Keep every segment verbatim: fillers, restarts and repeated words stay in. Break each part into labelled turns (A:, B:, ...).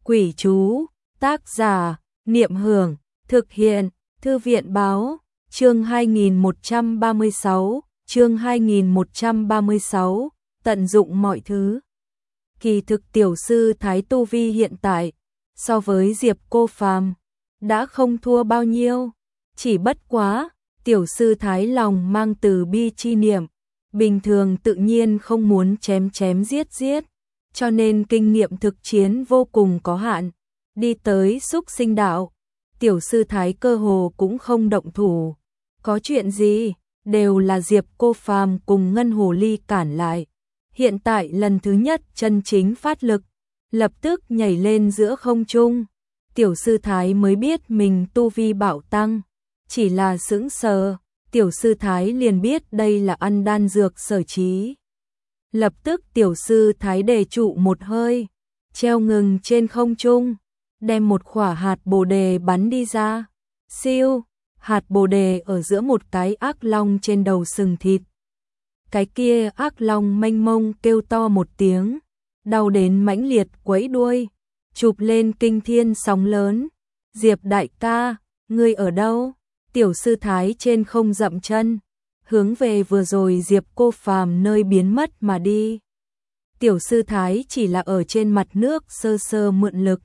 A: Quỷ chú, tác giả, Niệm Hưởng, thực hiện, Thư viện Báo, chương hai nghìn một trăm ba mươi sáu, chương hai nghìn một trăm ba mươi sáu, tận dụng mọi thứ. Kỳ thực tiểu sư Thái tu vi hiện tại, so với Diệp Cô Phàm, đã không thua bao nhiêu, chỉ bất quá, tiểu sư Thái lòng mang từ bi chi niệm, bình thường tự nhiên không muốn chém chém giết giết, cho nên kinh nghiệm thực chiến vô cùng có hạn. Đi tới xúc sinh đạo, tiểu sư Thái cơ hồ cũng không động thủ. Có chuyện gì, đều là Diệp Cô Phàm cùng Ngân Hồ Ly cản lại. Hiện tại lần thứ nhất chân chính phát lực, lập tức nhảy lên giữa không trung. Tiểu sư Thái mới biết mình tu vi bạo tăng, chỉ là sững sờ, tiểu sư Thái liền biết đây là ăn đan dược sở trí. Lập tức tiểu sư Thái đề trụ một hơi, treo ngừng trên không trung, đem một quả hạt bồ đề bắn đi ra. Siêu, hạt bồ đề ở giữa một cái ác long trên đầu sừng thịt. Cái kia ác long mênh mông kêu to một tiếng, đau đến mãnh liệt quẫy đuôi, chụp lên kinh thiên sóng lớn. Diệp đại ca, ngươi ở đâu? Tiểu sư Thái trên không dậm chân, hướng về vừa rồi Diệp Cô Phàm nơi biến mất mà đi. Tiểu sư Thái chỉ là ở trên mặt nước sơ sơ mượn lực,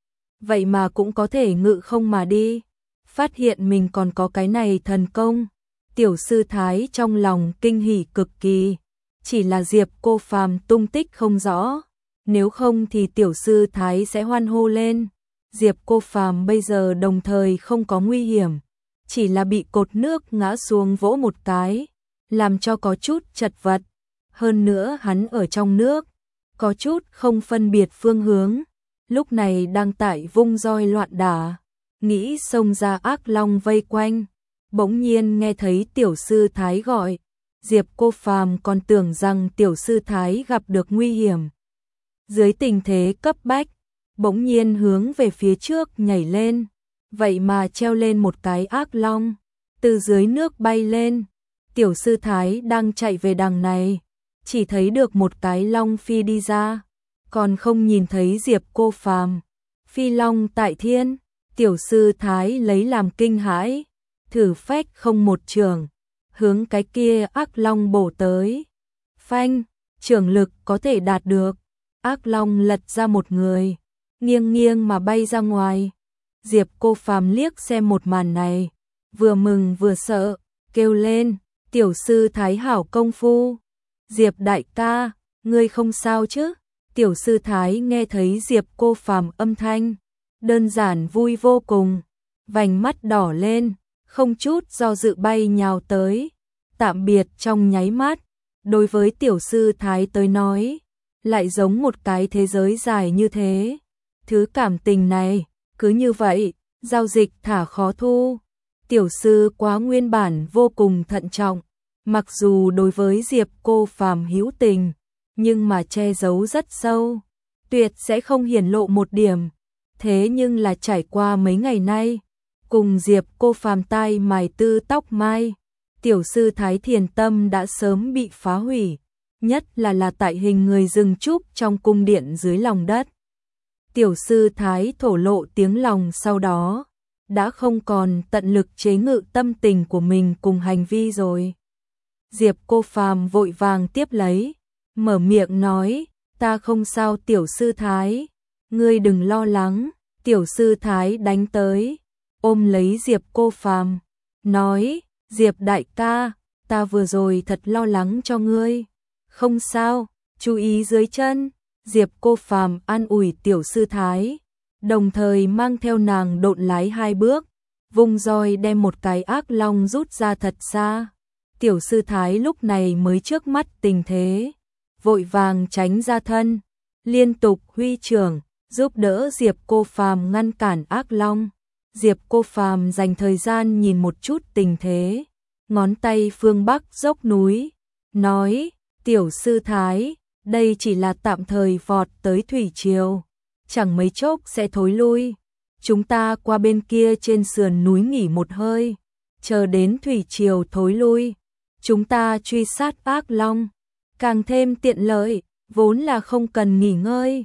A: vậy mà cũng có thể ngự không mà đi. Phát hiện mình còn có cái này thần công, tiểu sư Thái trong lòng kinh hỉ cực kỳ. Chỉ là Diệp Cô Phàm tung tích không rõ, nếu không thì tiểu sư Thái sẽ hoan hô lên. Diệp Cô Phàm bây giờ đồng thời không có nguy hiểm, chỉ là bị cột nước ngã xuống vỗ một cái, làm cho có chút chật vật. Hơn nữa hắn ở trong nước, có chút không phân biệt phương hướng, lúc này đang tại vung roi loạn đả, nghĩ xông ra ác long vây quanh. Bỗng nhiên nghe thấy tiểu sư Thái gọi, Diệp Cô Phàm còn tưởng rằng tiểu sư Thái gặp được nguy hiểm. Dưới tình thế cấp bách, bỗng nhiên hướng về phía trước nhảy lên, vậy mà treo lên một cái ác long, từ dưới nước bay lên. Tiểu sư Thái đang chạy về đằng này, chỉ thấy được một cái long phi đi ra, còn không nhìn thấy Diệp Cô Phàm. Phi long tại thiên, tiểu sư Thái lấy làm kinh hãi, thử phách không một trường, hướng cái kia ác long bổ tới. Phanh, trường lực có thể đạt được, ác long lật ra một người, nghiêng nghiêng mà bay ra ngoài. Diệp Cô Phàm liếc xem một màn này, vừa mừng vừa sợ, kêu lên, tiểu sư Thái hảo công phu. Diệp đại ca, ngươi không sao chứ? Tiểu sư Thái nghe thấy Diệp Cô Phàm âm thanh, đơn giản vui vô cùng, vành mắt đỏ lên, không chút do dự bay nhào tới. Tạm biệt trong nháy mắt, đối với tiểu sư Thái tới nói, lại giống một cái thế giới dài như thế. Thứ cảm tình này, cứ như vậy, giao dịch thả khó thu. Tiểu sư quá nguyên bản vô cùng thận trọng, mặc dù đối với Diệp Cô Phàm hữu tình, nhưng mà che giấu rất sâu, tuyệt sẽ không hiển lộ một điểm. Thế nhưng là trải qua mấy ngày nay, cùng Diệp Cô Phàm tai mài tư tóc mai, tiểu sư Thái thiền tâm đã sớm bị phá hủy, nhất là là tại hình người rừng trúc trong cung điện dưới lòng đất. Tiểu sư Thái thổ lộ tiếng lòng sau đó, đã không còn tận lực chế ngự tâm tình của mình cùng hành vi rồi. Diệp Cô Phàm vội vàng tiếp lấy, mở miệng nói, ta không sao tiểu sư Thái, ngươi đừng lo lắng. Tiểu sư Thái đánh tới, ôm lấy Diệp Cô Phàm, nói, Diệp đại ca, ta vừa rồi thật lo lắng cho ngươi. Không sao, chú ý dưới chân. Diệp Cô Phàm an ủi tiểu sư Thái, đồng thời mang theo nàng độn lái hai bước, vung roi đem một cái ác long rút ra thật xa. Tiểu sư Thái lúc này mới trước mắt tình thế, vội vàng tránh ra thân, liên tục huy trưởng, giúp đỡ Diệp Cô Phàm ngăn cản ác long. Diệp Cô Phàm dành thời gian nhìn một chút tình thế, ngón tay phương bắc dốc núi, nói, tiểu sư Thái, đây chỉ là tạm thời vọt tới thủy triều, chẳng mấy chốc sẽ thối lui. Chúng ta qua bên kia trên sườn núi nghỉ một hơi, chờ đến thủy triều thối lui, chúng ta truy sát ác long, càng thêm tiện lợi, vốn là không cần nghỉ ngơi.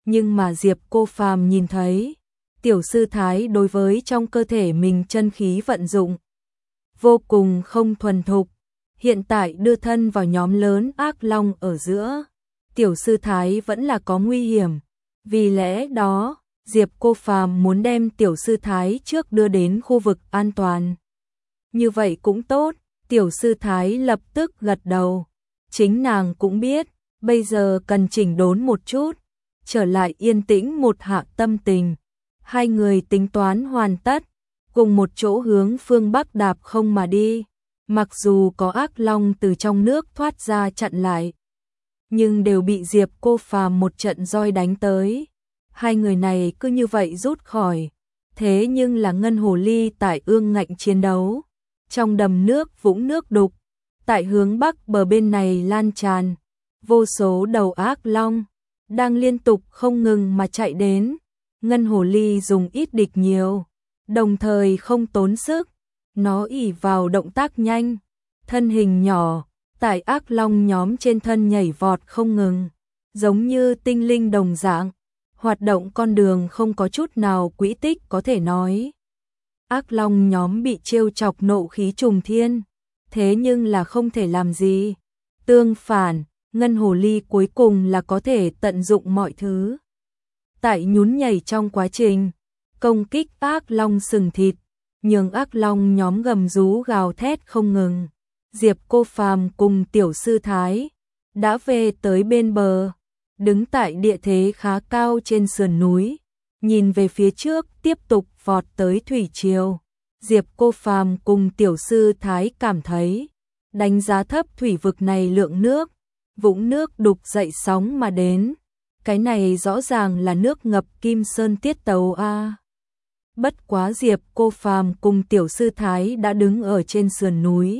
A: Nhưng mà Diệp Cô Phàm nhìn thấy, tiểu sư thái đối với trong cơ thể mình chân khí vận dụng vô cùng không thuần thục, hiện tại đưa thân vào nhóm lớn ác long ở giữa, tiểu sư thái vẫn là có nguy hiểm, vì lẽ đó, Diệp Cô Phàm muốn đem tiểu sư thái trước đưa đến khu vực an toàn. Như vậy cũng tốt, tiểu sư thái lập tức gật đầu, chính nàng cũng biết, bây giờ cần chỉnh đốn một chút, trở lại yên tĩnh một hạ tâm tình. Hai người tính toán hoàn tất, cùng một chỗ hướng phương Bắc đạp không mà đi. Mặc dù có ác long từ trong nước thoát ra chặn lại, nhưng đều bị Diệp Cô Phàm một trận roi đánh tới. Hai người này cứ như vậy rút khỏi. Thế nhưng là ngân hồ ly tại ương ngạnh chiến đấu. Trong đầm nước vũng nước đục, tại hướng Bắc bờ bên này lan tràn. Vô số đầu ác long, đang liên tục không ngừng mà chạy đến. Ngân hồ ly dùng ít địch nhiều, đồng thời không tốn sức. Nó ỷ vào động tác nhanh, thân hình nhỏ, tại ác long nhóm trên thân nhảy vọt không ngừng, giống như tinh linh đồng dạng, hoạt động con đường không có chút nào quỹ tích có thể nói. Ác long nhóm bị trêu chọc nộ khí trùng thiên, thế nhưng là không thể làm gì. Tương phản, ngân hồ ly cuối cùng là có thể tận dụng mọi thứ. Tại nhún nhảy trong quá trình, công kích ác long sừng thịt, nhường ác long nhóm gầm rú gào thét không ngừng. Diệp Cô Phàm cùng tiểu sư thái đã về tới bên bờ, đứng tại địa thế khá cao trên sườn núi, nhìn về phía trước tiếp tục vọt tới thủy triều. Diệp Cô Phàm cùng tiểu sư thái cảm thấy, đánh giá thấp thủy vực này lượng nước, vũng nước đục dậy sóng mà đến. Cái này rõ ràng là nước ngập Kim Sơn tiết tấu a. Bất quá Diệp Cô Phàm cùng tiểu sư thái đã đứng ở trên sườn núi,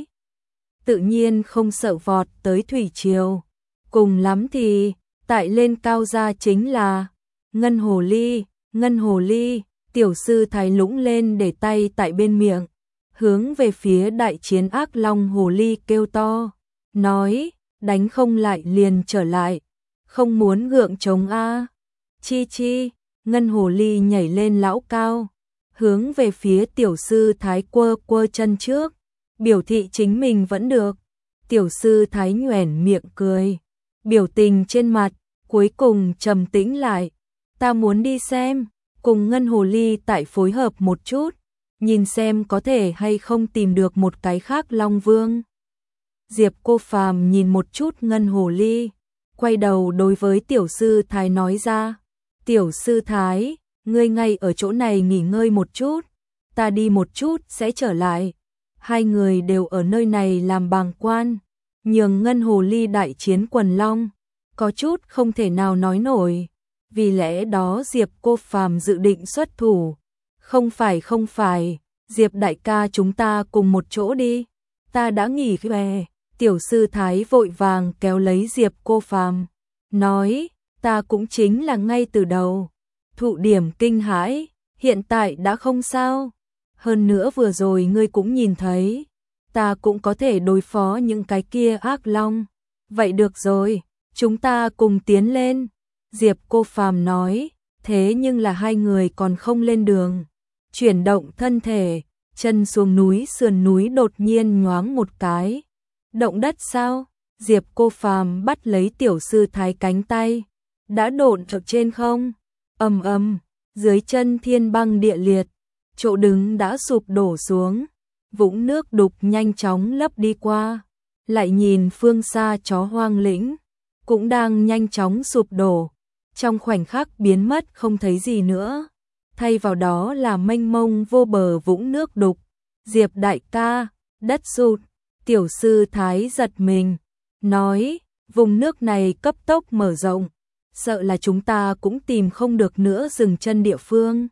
A: tự nhiên không sợ vọt tới thủy triều. Cùng lắm thì, tại lên cao ra chính là ngân hồ ly, ngân hồ ly, tiểu sư thái lũng lên để tay tại bên miệng, hướng về phía đại chiến ác long hồ ly kêu to, nói, đánh không lại liền trở lại, không muốn gượng chống a. Chi chi, ngân hồ ly nhảy lên lão cao, hướng về phía tiểu sư thái quơ quơ chân trước, biểu thị chính mình vẫn được. Tiểu sư thái nhoẻn miệng cười, biểu tình trên mặt cuối cùng trầm tĩnh lại. Ta muốn đi xem, cùng ngân hồ ly tại phối hợp một chút, nhìn xem có thể hay không tìm được một cái khác long vương. Diệp Cô Phàm nhìn một chút ngân hồ ly, quay đầu đối với tiểu sư thái nói ra, tiểu sư thái, ngươi ngay ở chỗ này nghỉ ngơi một chút, ta đi một chút sẽ trở lại. Hai người đều ở nơi này làm bàng quan, nhường ngân hồ ly đại chiến quần long, có chút không thể nào nói nổi. Vì lẽ đó Diệp Cô Phàm dự định xuất thủ. Không phải không phải, Diệp đại ca chúng ta cùng một chỗ đi, ta đã nghỉ về. Tiểu sư thái vội vàng kéo lấy Diệp Cô Phàm, nói, ta cũng chính là ngay từ đầu thụ điểm kinh hãi, hiện tại đã không sao. Hơn nữa vừa rồi ngươi cũng nhìn thấy, ta cũng có thể đối phó những cái kia ác long. Vậy được rồi, chúng ta cùng tiến lên. Diệp Cô Phàm nói, thế nhưng là hai người còn không lên đường. Chuyển động thân thể, chân xuống núi sườn núi đột nhiên nhoáng một cái. Động đất sao? Diệp Cô Phàm bắt lấy tiểu sư thái cánh tay, đã độn ở trên không. Ầm ầm, dưới chân thiên băng địa liệt, chỗ đứng đã sụp đổ xuống, vũng nước đục nhanh chóng lấp đi qua. Lại nhìn phương xa chó hoang lĩnh, cũng đang nhanh chóng sụp đổ, trong khoảnh khắc biến mất không thấy gì nữa. Thay vào đó là mênh mông vô bờ vũng nước đục. Diệp đại ca, đất sụt. Tiểu sư thái giật mình, nói, vùng nước này cấp tốc mở rộng, sợ là chúng ta cũng tìm không được nữa dừng chân địa phương.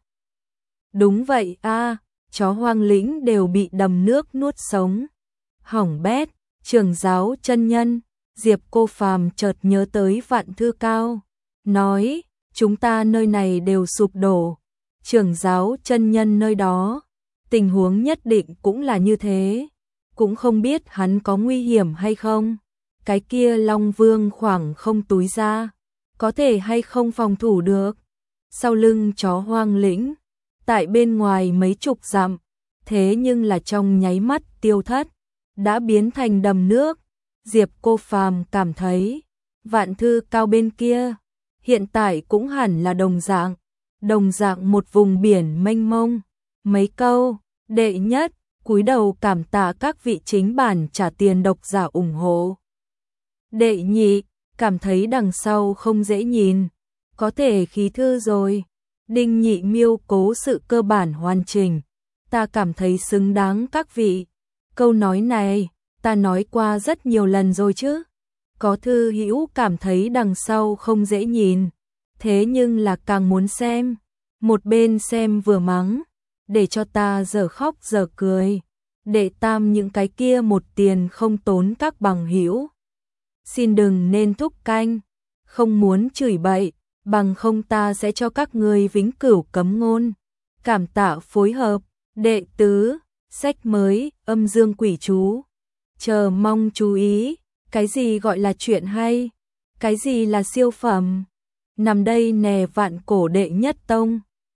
A: Đúng vậy a, chó hoang lĩnh đều bị đầm nước nuốt sống. Hỏng bét, trưởng giáo chân nhân. Diệp Cô Phàm chợt nhớ tới Vạn Thư Cao, nói, chúng ta nơi này đều sụp đổ, trưởng giáo chân nhân nơi đó, tình huống nhất định cũng là như thế, cũng không biết hắn có nguy hiểm hay không. Cái kia Long Vương khoảng không túi ra, có thể hay không phòng thủ được. Sau lưng chó hoang lĩnh, tại bên ngoài mấy chục dặm, thế nhưng là trong nháy mắt tiêu thất, đã biến thành đầm nước. Diệp Cô Phàm cảm thấy, Vạn Thư Cao bên kia, hiện tại cũng hẳn là đồng dạng, đồng dạng một vùng biển mênh mông. Mấy câu, đệ nhất, cúi đầu cảm tạ các vị chính bản trả tiền độc giả ủng hộ. Đệ nhị, cảm thấy đằng sau không dễ nhìn, có thể khí thư rồi. Đinh Nhị miêu cố sự cơ bản hoàn chỉnh, ta cảm thấy xứng đáng các vị. Câu nói này, ta nói qua rất nhiều lần rồi chứ. Có thư hữu cảm thấy đằng sau không dễ nhìn, thế nhưng là càng muốn xem. Một bên xem vừa mắng, để cho ta giờ khóc giờ cười. Đệ tam những cái kia một tiền không tốn các bằng hữu, xin đừng nên thúc canh, không muốn chửi bậy, bằng không ta sẽ cho các người vĩnh cửu cấm ngôn. Cảm tạ phối hợp. Đệ tứ, sách mới, âm dương quỷ chú. Chờ mong chú ý, cái gì gọi là chuyện hay, cái gì là siêu phẩm. Nằm đây nè vạn cổ đệ nhất tông.